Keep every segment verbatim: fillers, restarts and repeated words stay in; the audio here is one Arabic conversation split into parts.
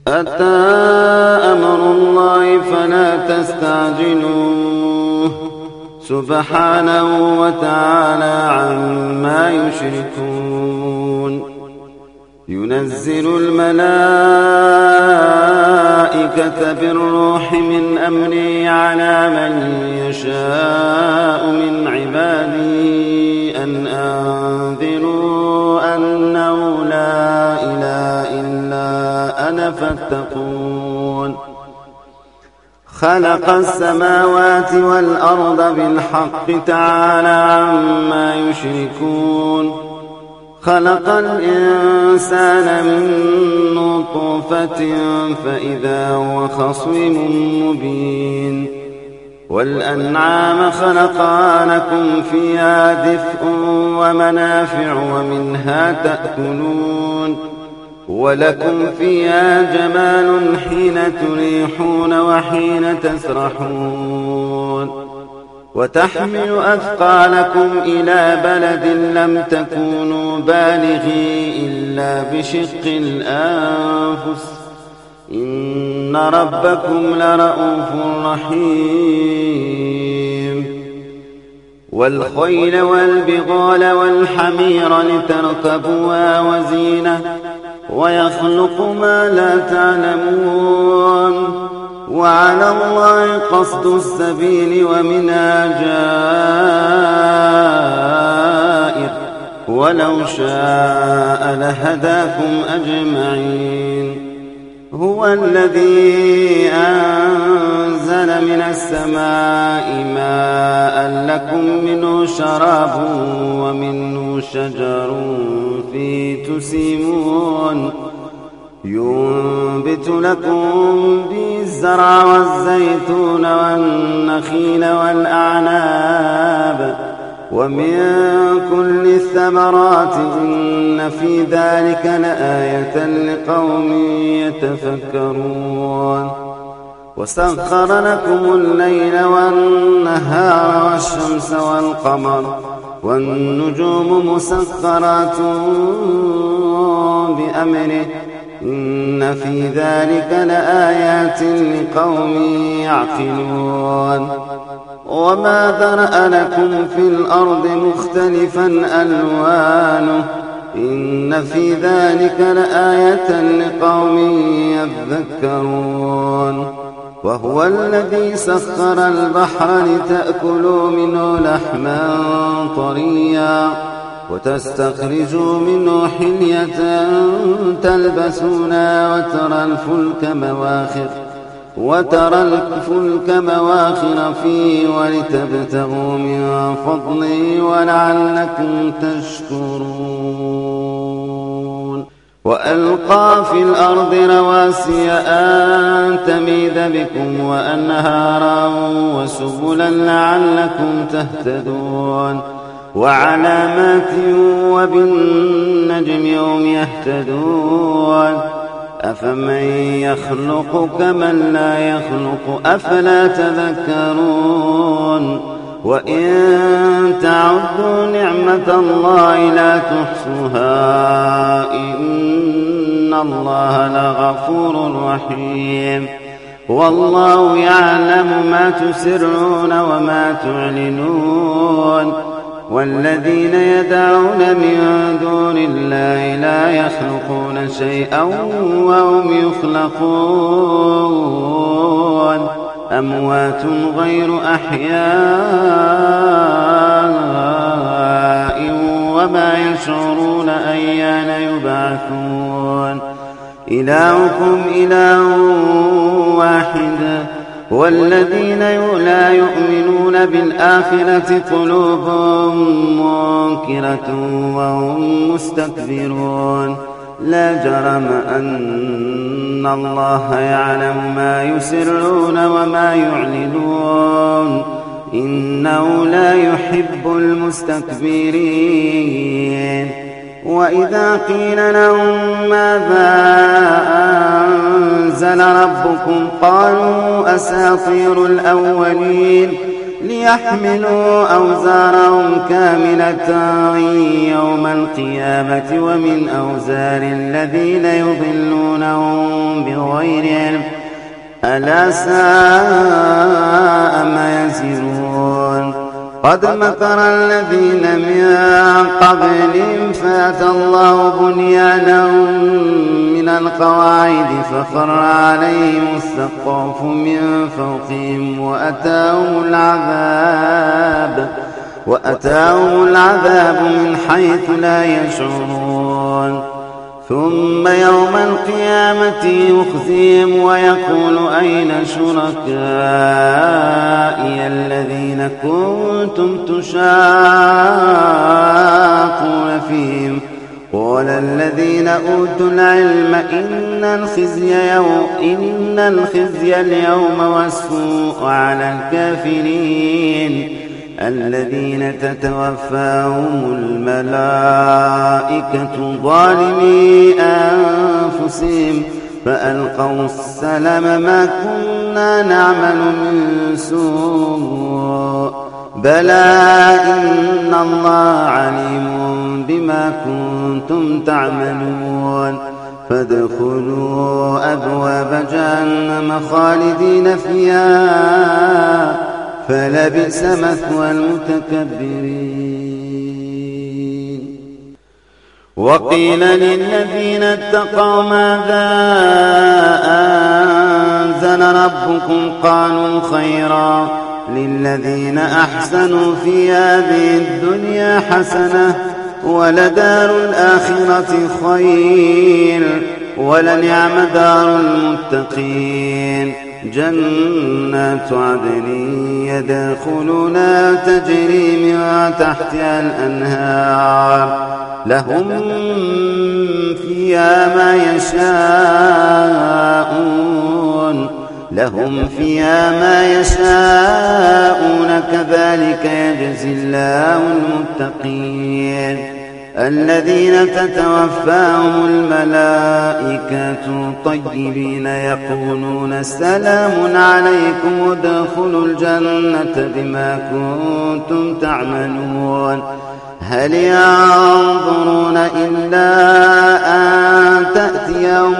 أتى أمر الله فلا تستعجلوه سبحانه وتعالى عما يشركون. ينزل الملائكة بالروح من أمره على من يشاء من عباده أن أنذروا أنه لا إله إلا أنا فاتقون. خلق السماوات والأرض بالحق تعالى عما يشركون. خلق الإنسان من نطفة فإذا هو خصيم مبين. والأنعام خلقها لكم فيها دفء ومنافع ومنها تأكلون ولكم فيها جمال حين تريحون وحين تسرحون. وتحمل أثقالكم إلى بلد لم تكونوا بالغي إلا بشق الأنفس إن ربكم لرؤوف رحيم. والخيل والبغال والحمير لتركبوها وزينة ويخلق ما لا تعلمون. وعلى الله قصد السبيل ومنها جائر ولو شاء لهداكم أجمعين. هو الذي أنزل من السماء ماء لكم منه شراب ومنه شجر فيه تسيمون. ينبت لكم به الزرع والزيتون والنخيل والأعناب ومن كل الثمرات إن في ذلك لآية لقوم يتفكرون. وسخر لكم الليل والنهار والشمس والقمر والنجوم مسخرات بأمره إن في ذلك لآيات لقوم يعقلون. وما ذرأ لكم في الأرض مختلفا ألوانه إن في ذلك لآية لقوم يذكرون. وهو الذي سخر البحر لتأكلوا منه لحما طريا وتستخرجوا منه حلية تلبسونها وترى الفلك مواخر وترى الفلك مواخر فيه ولتبتغوا من فضله ولعلكم تشكرون. وألقى في الأرض رواسي أن تميد بكم وأنهارا وسبلا لعلكم تهتدون. وعلامات وبالنجم هم يهتدون. أفمن يخلق كمن لا يخلق أفلا تذكرون. وإن تعدوا نعمة الله لا تحصوها إن الله لغفور رحيم. والله يعلم ما تسرون وما تعلنون. والذين يدعون من دون الله لا يخلقون شيئا وهم يخلقون. أموات غير أحياء وما يشعرون أيان يبعثون. إلهكم إله واحد. والذين لا يؤمنون بالآخرة قلوبهم منكرة وهم مستكبرون. لا جرم أن الله يعلم ما يسرون وما يعلنون إنه لا يحب المستكبرين. وإذا قيل لهم ماذا أنزل ربكم قالوا أساطير الأولين ليحملوا أوزارهم كاملة يوم القيامة ومن أوزار الذين يضلونهم بغير ألا ساء ما يزرون قد مكر الذين من قبلهم فأتى الله بنيانهم من القواعد فخر عليهم السقف من فوقهم وأتاهم العذاب وأتاهم العذاب من حيث لا يشعرون ثم يوم القيامة يخزيهم ويقول أين شركائي الذين كنتم تشاقون فيهم قال الذين أوتوا العلم إن الخزي, يوم إن الخزي اليوم والسوء على الكافرين الذين تتوفاهم الملائكة ظالمي أنفسهم فألقوا السلم ما كنا نعمل من سوء بلى إن الله عليم بما كنتم تعملون فادخلوا أبواب جهنم خالدين فيها فلبئس مثوى المتكبرين وقيل للذين اتقوا ماذا أنزل ربكم قالوا خيرا للذين أحسنوا في هذه الدنيا حسنة ولدار الآخرة خير ولنعم دار المتقين جنات عدن يدخلونها تجري من تحتها الأنهار لهم فيها ما يشاءون لهم فيها ما يشاءون كذلك يجزي الله المتقين الذين تتوفاهم الملائكة طيبين يقولون سلام عليكم ادخلوا الجنة بما كنتم تعملون هل ينظرون إلا أن تأتيهم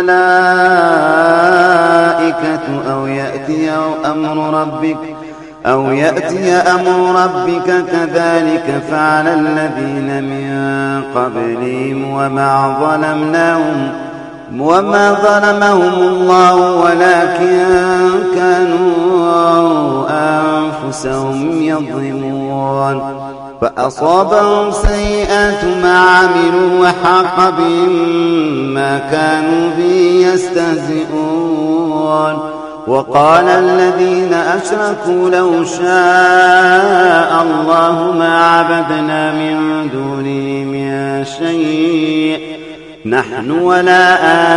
الملائكة أو يأتي أمر ربك أو يأتي أمر ربك كذلك فعل الذين من قبلهم وما ظلمناهم وما ظلمهم الله ولكن كانوا أنفسهم يظلمون فأصابهم سيئات ما عملوا وحاق بهم ما كانوا به يستهزئون وقال الذين أشركوا لو شاء الله ما عبدنا من دونه من شيء نحن ولا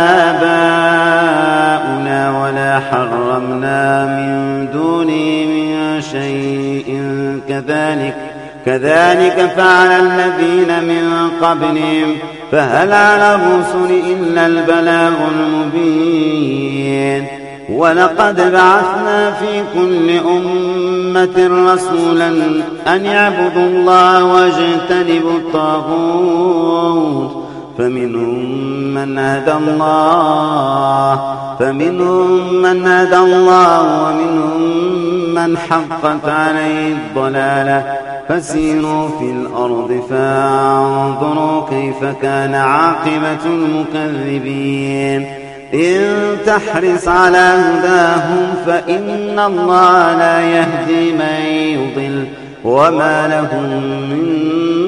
آباؤنا ولا حرمنا من دونه من شيء كذلك كذلك فعل الذين من قبلهم فهل على الرسل إلا البلاغ المبين ولقد بعثنا في كل أمة رسولا أن يعبدوا الله واجتنبوا الطاغوت فمنهم من هدى الله فمنهم من هدى الله ومنهم من حقت عليه الضلالة فسيروا في الأرض فانظروا كيف كان عاقبة المكذبين إن تحرص على هداهم فإن الله لا يهدي من يضل وما لهم من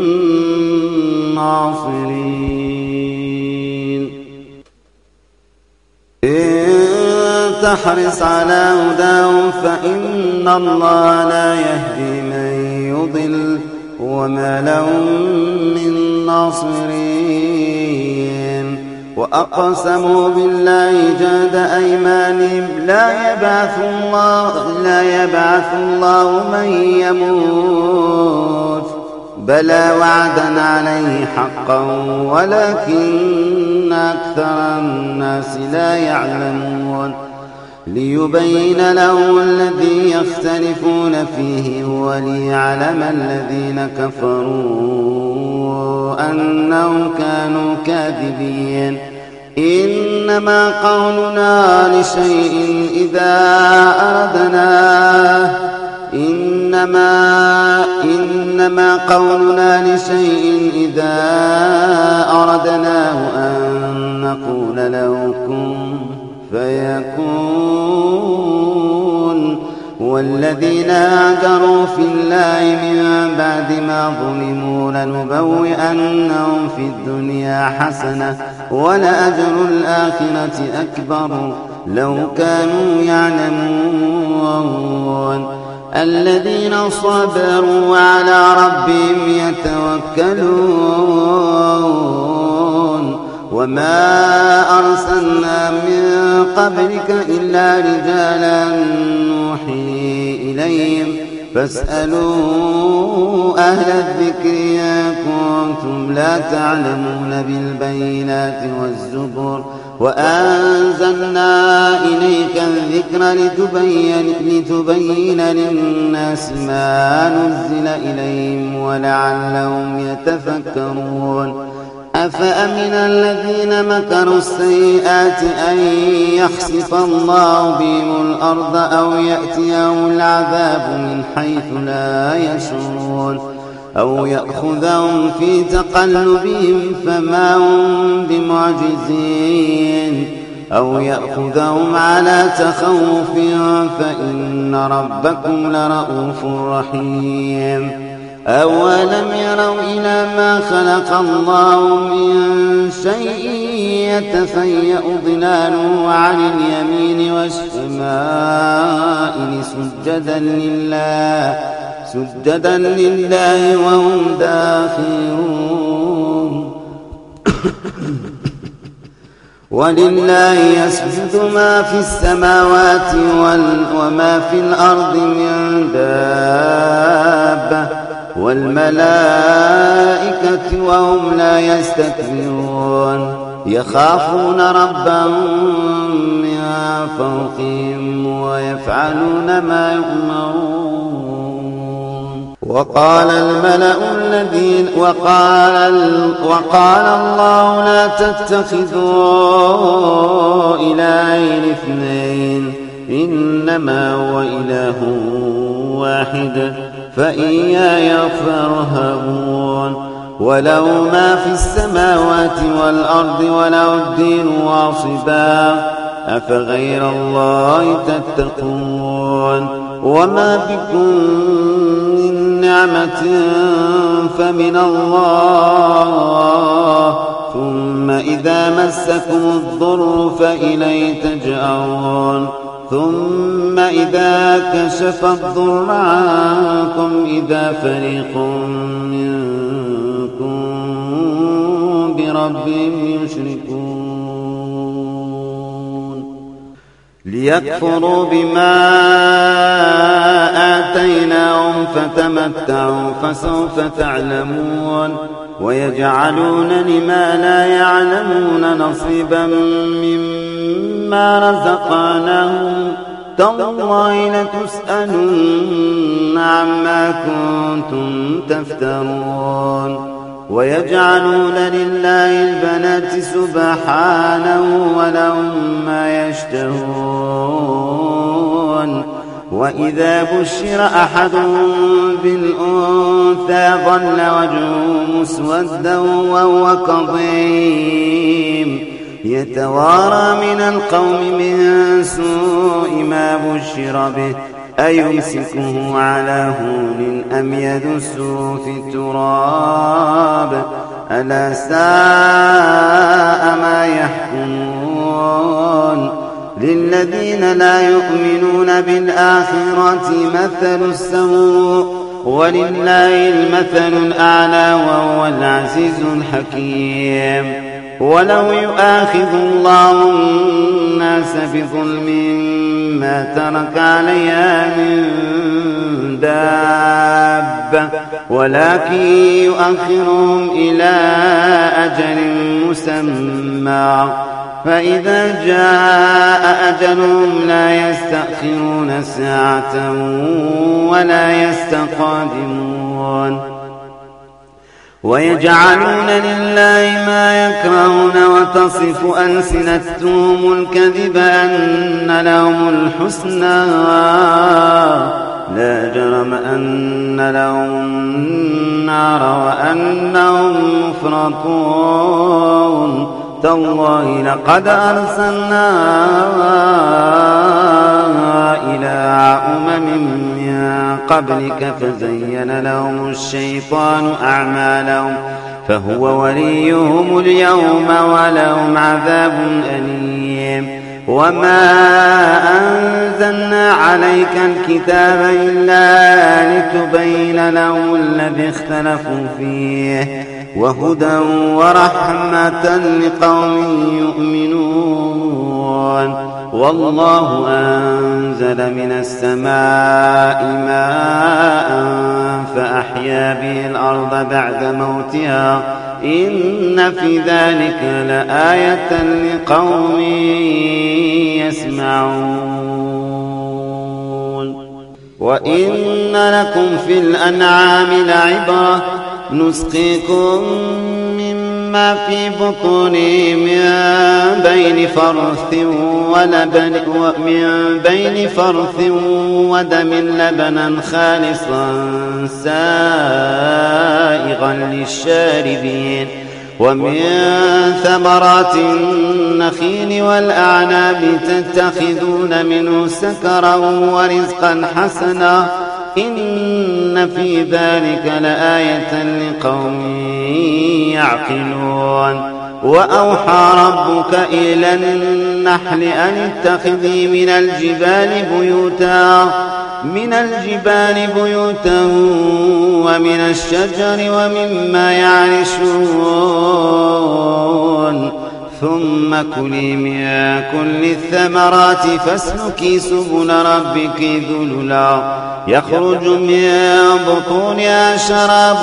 ناصرين إن تحرص على هداهم فإن الله لا يهدي من يضل وما لهم من ناصرين وأقسموا بالله جهد أيمانهم لا يبعث الله لا يبعث الله من يموت بلى وعدا عليه حقا ولكن أكثر الناس لا يعلمون ليبين لهم الذي يختلفون فيه وليعلم الذين كفروا أنهم كانوا كاذبين إنما قولنا لشيء إذا أردناه إنما إنما قولنا لشيء إذا أردناه أن نقول له كن فيكون. والذين هاجروا في الله من بعد ما ظلموا لنبوئنهم في الدنيا حسنة ولأجر الآخرة أكبر لو كانوا يعلمون. الذين صبروا وعلى ربهم يتوكلون. وما أرسلنا من قبلك إلا رجالا نوحي إليهم فاسألوا أهل الذكر إن كنتم لا تعلمون بالبينات والزبر وأنزلنا إليك الذكر لتبين, لتبين للناس ما نزل إليهم ولعلهم يتفكرون. أفأمن الذين مكروا السيئات أن يخسف الله بهم الأرض أو يأتيهم العذاب من حيث لا يشعرون أو يأخذهم في تقلبهم فما هم بمعجزين أو يأخذهم على تخوف فإن ربكم لرؤوف رحيم. أولم يروا إلى ما خلق الله من شيء يتفيأ ظلاله عن اليمين والشمائل سجدا لله سجدا لله وهم داخرون. ولله يسجد ما في السماوات وما في الأرض من دابة والملائكة وهم لا يستكبرون يخافون ربهم من فوقهم ويفعلون ما يؤمرون. وقال الملأ الذين وقال, وقال الله لا تتخذوا إلهين اثنين إنما هو إله واحد فإياي فارهبون. وله ما في السماوات والأرض وله الدين واصبا أفغير الله تتقون. وما بكم من نعمة فمن الله ثم إذا مسكم الضر فإليه تجأرون. ثم إذا كشف الضر عنكم إذا فريق منكم بربهم يشركون ليكفروا بما آتيناهم فتمتعوا فسوف تعلمون. ويجعلون لما لا يعلمون نصيبا مما رزقناهم تالله لتسألن عما كنتم تفترون. ويجعلون لله البنات سبحانه ولهم ما يشتهون. وإذا بشر أحدهم بالأنثى ظل وجهه مسودا وهو كظيم يتوارى من القوم من سوء ما بشر به أيمسكه على هون أم يدسه في التراب ألا ساء ما يحكمون. للذين لا يؤمنون بالآخرة مثل السوء ولله المثل الأعلى وهو العزيز الحكيم. ولو يؤاخذ الله الناس بظلم ما ترك عليها من دابة ولكن يؤخرهم إلى أجل مسمى فإذا جاء أجلهم لا يستأخرون ساعة ولا يستقدمون. ويجعلون لله ما يكرهون وتصف ألسنتهم الكذب أن لهم الحسنى لا جرم أن لهم النار وأنهم مفرطون تالله لقد أرسلنا إلى أمم من قبلك فزين لهم الشيطان أعمالهم فهو وليهم اليوم ولهم عذاب أليم وما أنزلنا عليك الكتاب إلا لتبين لهم الذي اختلفوا فيه وهدى ورحمة لقوم يؤمنون والله أنزل من السماء ماء فأحيا به الأرض بعد موتها إن في ذلك لآية لقوم يسمعون وإن لكم في الأنعام لعبرة نسقيكم مما في بطونه من بين فرث ولبن ومن بين فرث ودم لبنا خالصا سائغا للشاربين ومن ثمرات النخيل والأعناب تتخذون منه سكرا ورزقا حسنا إن في ذلك لآية لقوم يعقلون وأوحى ربك إلى النحل أن اتخذي من الجبال بيوتا من الجبال بيوتا ومن الشجر ومما يعرشون ثم كلي من كل الثمرات فاسلكي سبل ربك ذللا يخرج من بطونها شراب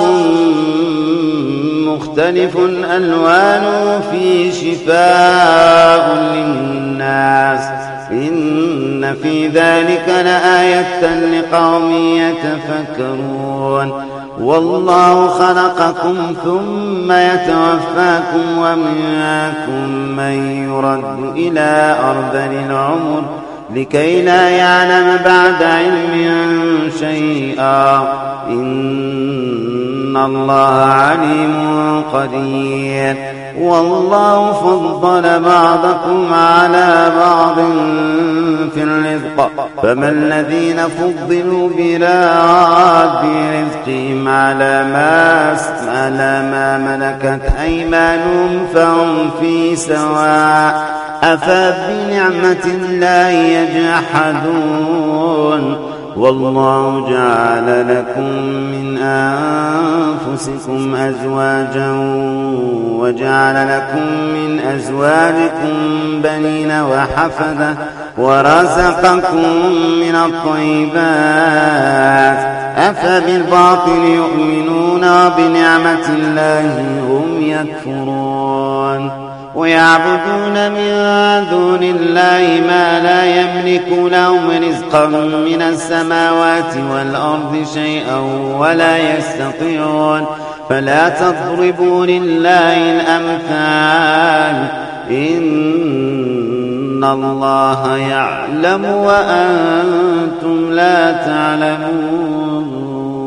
مختلف ألوانه فيه شفاء للناس إن في ذلك لآية لقوم يتفكرون والله خلقكم ثم يتوفاكم ومنكم من يرد إلى أرذل العمر لكي لا يعلم بعد علم شيئا إن الله عليم قدير والله فضل بعضكم على بعض في الرزق فما الذين فضلوا براد رزقهم على ما على ما ملكت أيمانهم فهم في سواء أفبنعمة الله يجحدون والله جعل لكم من أنفسكم أزواجا وجعل لكم من أزواجكم بنين وحفدة ورزقكم من الطيبات أفبالباطل يؤمنون وبنعمة الله هم يكفرون ويعبدون من دون الله ما لا يملك لهم رزقا من السماوات والأرض شيئا ولا يستطيعون فلا تضربوا لله الأمثال إن الله يعلم وأنتم لا تعلمون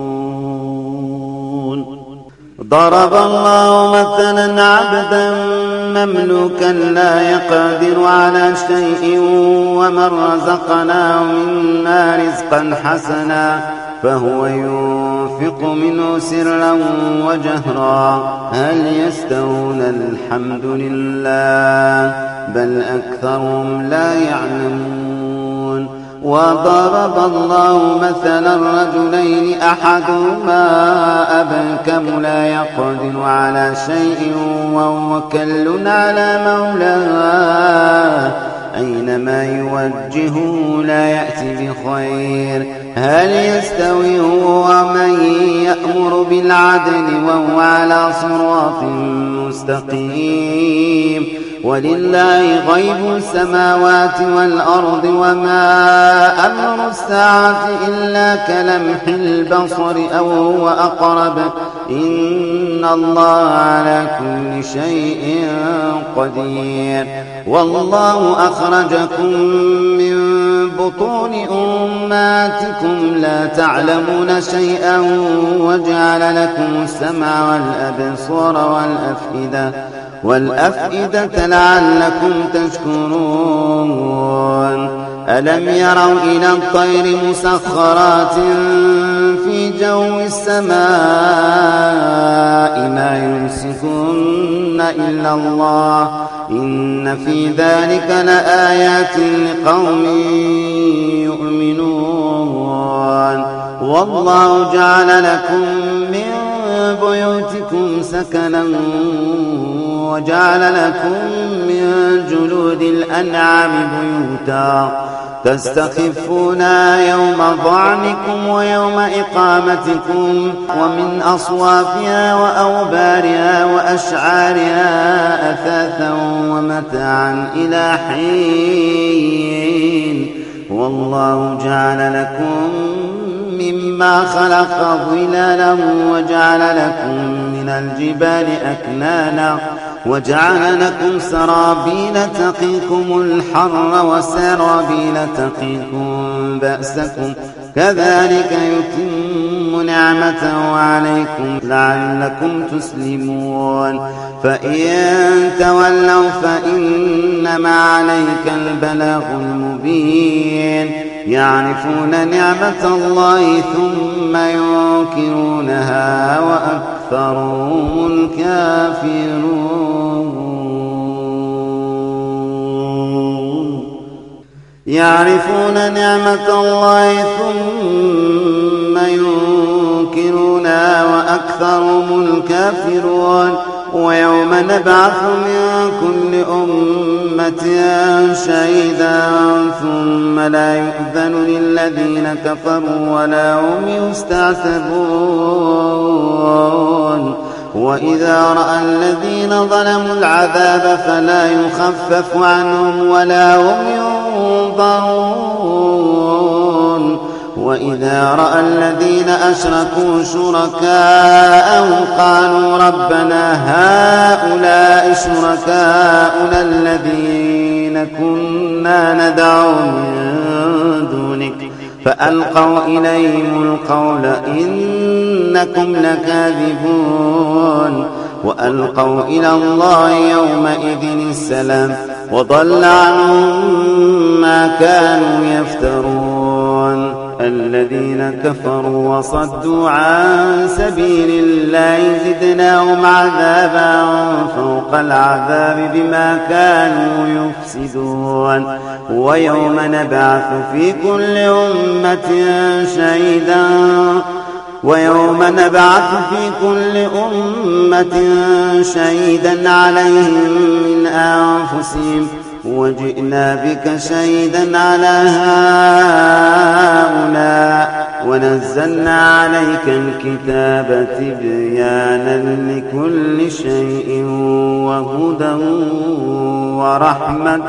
ضرب الله مثلا عبدا مملوكا لا يقدر على شيء ومن رزقناه منا رزقا حسنا فهو ينفق منه سرا وجهرا هل يستوون الحمد لله بل أكثرهم لا يعلمون وضرب الله مثلا رجلين أحدهما أبكم لا يقدر على شيء وهو كل على مولاه أينما يوجهه لا يأتي بخير هل يستوي هو من يأمر بالعدل وهو على صراط مستقيم ولله غيب السماوات والأرض وما أمر الساعة إلا كلمح البصر أو هو أقرب إن الله على كل شيء قدير والله أخرجكم من بطون أمهاتكم لا تعلمون شيئا وجعل لكم السمع والأبصار والأفئدة والأفئدة لعلكم تشكرون ألم يروا إلى الطير مسخرات في جو السماء ما يمسكن إلا الله إن في ذلك لآيات لقوم يؤمنون والله جعل لكم من بيوتكم سكنا وجعل لكم من جلود الأنعام بيوتا تستخفونها يوم ظعنكم ويوم إقامتكم ومن أصوافها وأوبارها وأشعارها أثاثا ومتاعا إلى حين والله جعل لكم مما خلق ظلالا وجعل لكم من الجبال أكنانا وجعل لكم سرابيل تقيكم الحر وسرابيل تقيكم بأسكم كذلك يتم نعمته عليكم لعلكم تسلمون فإن تولوا فإنما عليك البلاغ المبين يعرفون نعمة الله ثم ينكرونها وأكثرهم الكافرون يعرفون نعمة الله ثم ينكرونها وأكثرهم الكافرون ويوم نبعث من كل أمة شهيدا ثم لا يؤذن للذين كفروا ولا هم يستعتبون وإذا رأى الذين ظلموا العذاب فلا يخفف عنهم ولا هم ينظرون وإذا رأى الذين أشركوا شركاءهم قالوا ربنا هؤلاء شركاؤنا الذين كنا ندعو من دونك فألقوا إليهم القول إنكم لكاذبون وألقوا إلى الله يومئذ السلام وضل عنهم ما كانوا يفترون الذين كفروا وصدوا عن سبيل الله زدناهم عذابا فوق العذاب بما كانوا يفسدون ويوم نبعث في كل أمة شهيدا ويوم نبعث في كل أمة شهيدا عليهم من أنفسهم وجئنا بك شهيدا على هؤلاء ونزلنا عليك الكتاب تبيانا لكل شيء وهدى ورحمة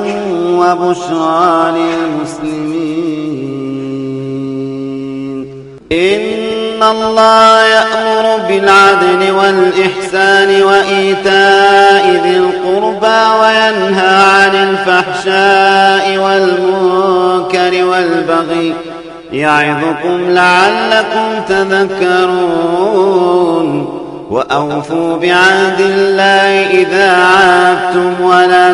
وبشرى للمسلمين إن الله يأمر بالعدل والإحسان وإيتاء ذي القربى وينهى عن الفحشاء والمنكر والبغي يعظكم لعلكم تذكرون وأوفوا بعهد الله إذا عاهدتم ولا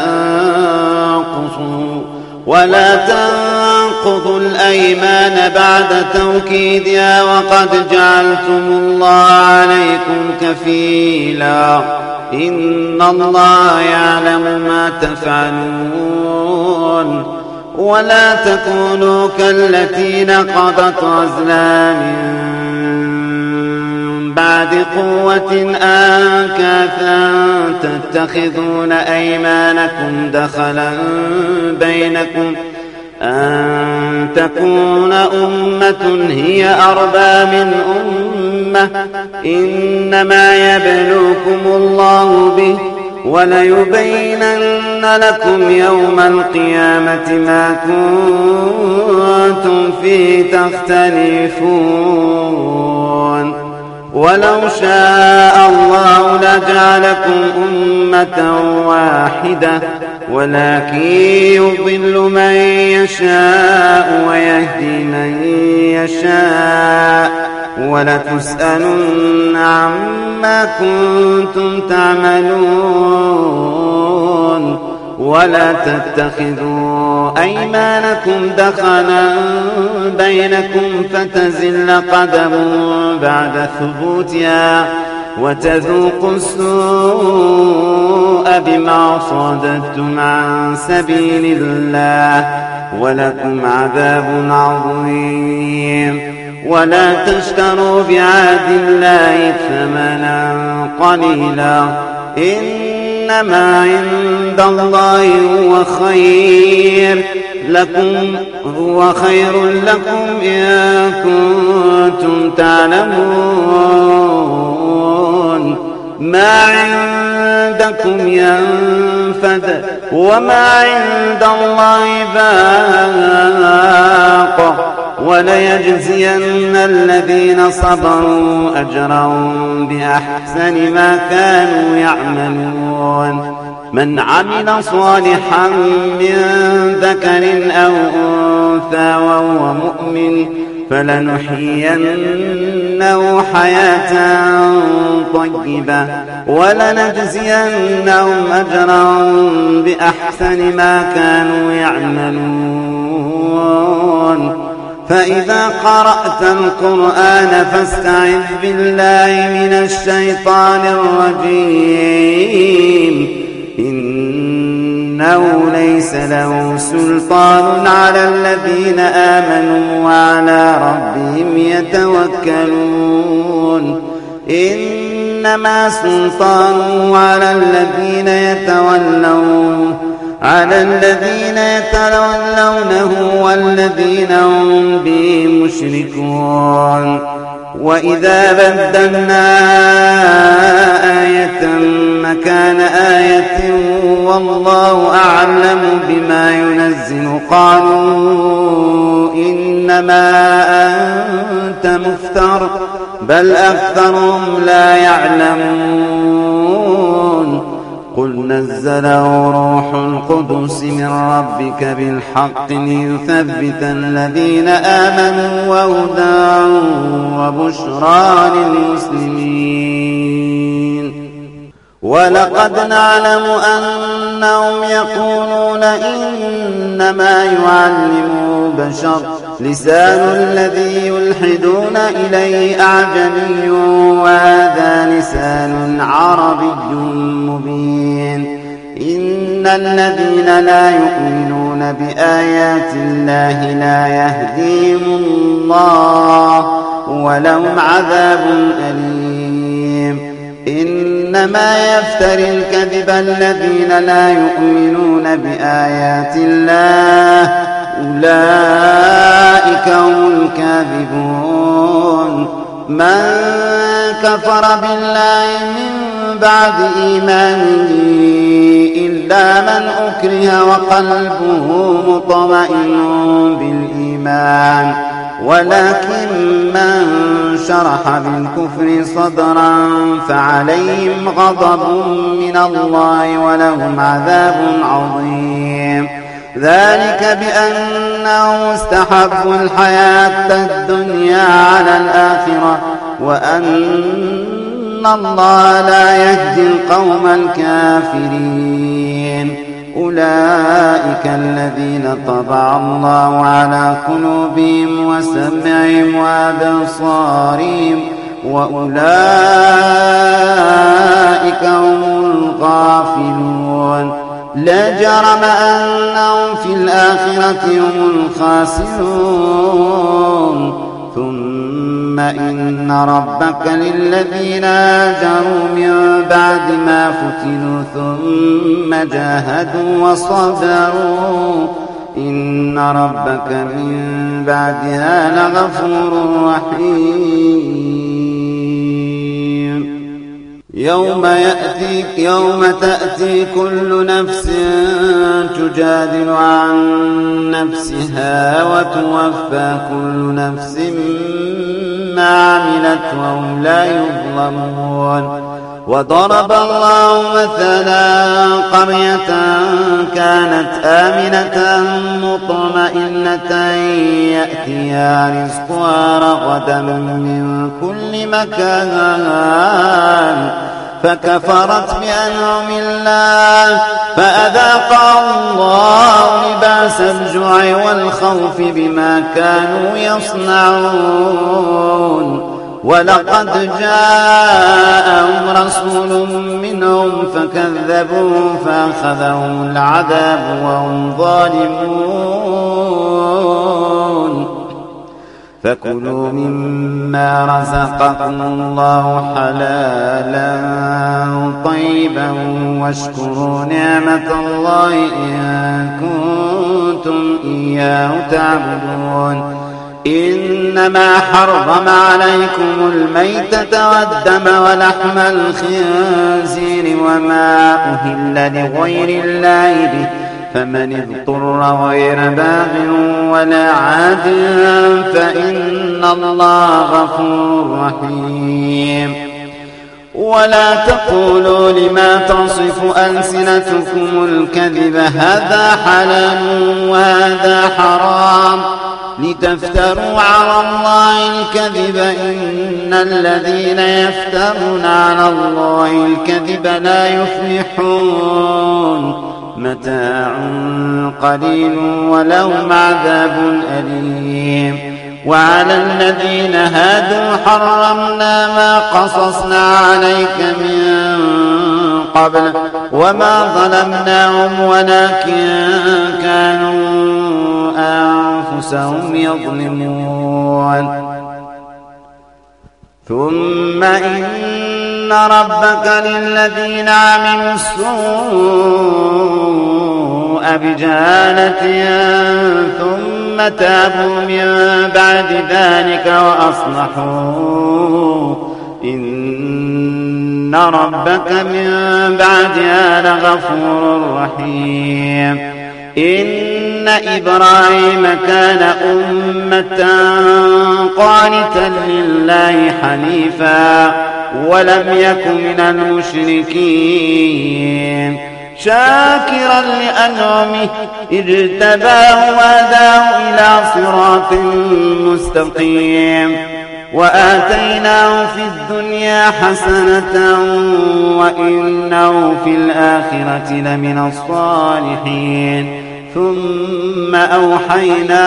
تنقصوا ولا تنقضوا الأيمان بعد توكيدها وقد جعلتم الله عليكم كفيلا إن الله يعلم ما تفعلون ولا تكونوا كالتي نقضت غزلها بعد قوة أنكاثا تتخذون أيمانكم دخلا بينكم أن تكون أمة هي أربى من أمة إنما يبلوكم الله به وليبينن لكم يوم القيامة ما كنتم فيه تختلفون ولو شاء الله لجعلكم أمة واحدة ولكن يضل من يشاء ويهدي من يشاء ولتسألن عما كنتم تعملون ولا تتخذوا أيمانكم دخلا بينكم فتزل قدم بعد ثبوتها وتذوقوا السوء بما صددتم عن سبيل الله ولكم عذاب عظيم ولا تشتروا بعهد الله ثمنا قليلا إنما عند الله هو خير لكم هو خير لكم إن كنتم تعلمون ما عندكم ينفد وما عند الله باق وليجزين الذين صبروا أجرهم بأحسن ما كانوا يعملون من عمل صالحا من ذكر أو أنثى وهو مؤمن فلنحيينه حياة طيبة ولنجزينهم أجرهم بأحسن ما كانوا يعملون فإذا قرأت القرآن فاستعذ بالله من الشيطان الرجيم إنه ليس له سلطان على الذين آمنوا وعلى ربهم يتوكلون إنما سلطانه على الذين يتولون على الذين يتولونه والذين هم به مشركون وإذا بدلنا آية مكان آية والله أعلم بما ينزل قالوا إنما أنت مفتر بل أكثرهم لا يعلمون قل نزله روح القدس من ربك بالحق ليثبت الذين آمنوا وهدى وبشرى للمسلمين ولقد نعلم أنهم يقولون إنما يعلمه بشر لسان الذي يلحدون إليه أعجمي وهذا لسان عربي مبين إن الذين لا يؤمنون بآيات الله لا يهديهم الله ولهم عذاب أليم إنما يفتري الكذب الذين لا يؤمنون بآيات الله أولئك هم الكاذبون من كفر بالله من بعد إيمانه إلا من أكره وقلبه مطمئن بالإيمان ولكن من شرح بالكفر صدرا فعليهم غضب من الله ولهم عذاب عظيم ذلك بأنه استحبوا الحياة الدنيا على الآخرة وأن الله لا يهدي القوم الكافرين أولئك الذين طبع الله على قلوبهم وسمعهم وأبصارهم وأولئك هم الغافلون لا جرم أنهم في الآخرة هم الخاسرون ثم إن ربك للذين هاجروا من بعد ما فتنوا ثم جاهدوا وصبروا إن ربك من بعدها لغفور رحيم يوم يأتي يوم تأتي كل نفس تجادل عن نفسها وتوفى كل نفس ما عملت وهم لا يظلمون. وضرب الله مثلا قرية كانت آمنة مطمئنة يأتيها رزقها رغدا من كل مكان فكفرت بأنعم الله فأذاقها الله لباس الجوع والخوف بما كانوا يصنعون. ولقد جاءهم رسول منهم فكذبوا فأخذهم العذاب وهم ظالمون. فكلوا مما رزقكم الله حلالا طيبا واشكروا نعمة الله إن كنتم إياه تعبدون. إنما حرم عليكم الميتة والدم ولحم الخنزير وما أهل لغير الله به فمن اضطر غير باغ ولا عاد فإن الله غفور رحيم. ولا تقولوا لما تصف ألسنتكم الكذب هذا حلال وهذا حرام لتفتروا على الله الكذب إن الذين يفترون على الله الكذب لا يفلحون. متاع قليل ولهم عذاب أليم. وعلى الذين هادوا حرمنا ما قصصنا عليك من قبل وما ظلمناهم ولكن كانوا أنفسهم يظلمون. ثم إن ربك للذين عملوا السوء بجهالة ثم تابوا من بعد ذلك وأصلحوا إن ربك من بعدها لغفور رحيم. إن إبراهيم كان أمة قانتا لله حنيفا ولم يك من المشركين شاكرا لأنعمه اجتباه وهداه إلى صراط مستقيم. وآتيناه في الدنيا حسنة وإنه في الآخرة لمن الصالحين. ثم أوحينا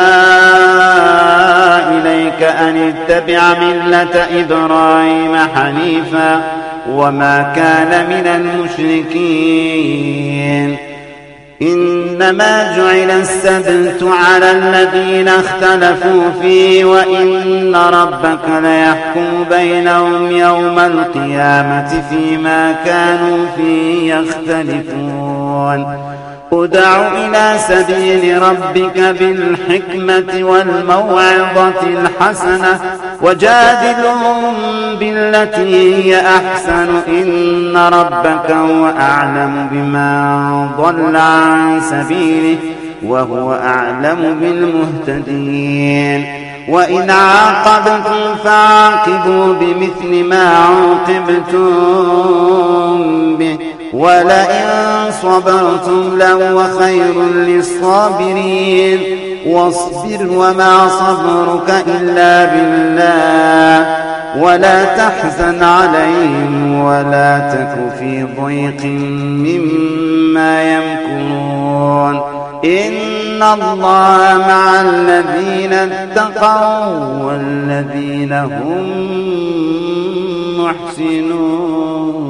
إليك أن اتبع ملة إبراهيم حنيفا وما كان من المشركين. إنما جعل السبت على الذين اختلفوا فيه وإن ربك ليحكم بينهم يوم القيامة فيما كانوا فيه يختلفون. ادع إلى سبيل ربك بالحكمة والموعظة الحسنة وجادلهم بالتي هي أحسن إن ربك هو أعلم بمن ضل عن سبيله وهو أعلم بالمهتدين. وإن عاقبتم فعاقبوا بمثل ما عوقبتم به ولئن صبرتم لهو خير للصابرين. واصبر وما صبرك إلا بالله ولا تحزن عليهم ولا تك في ضيق مما يمكرون. إن الله مع الذين اتقوا والذين هم محسنون.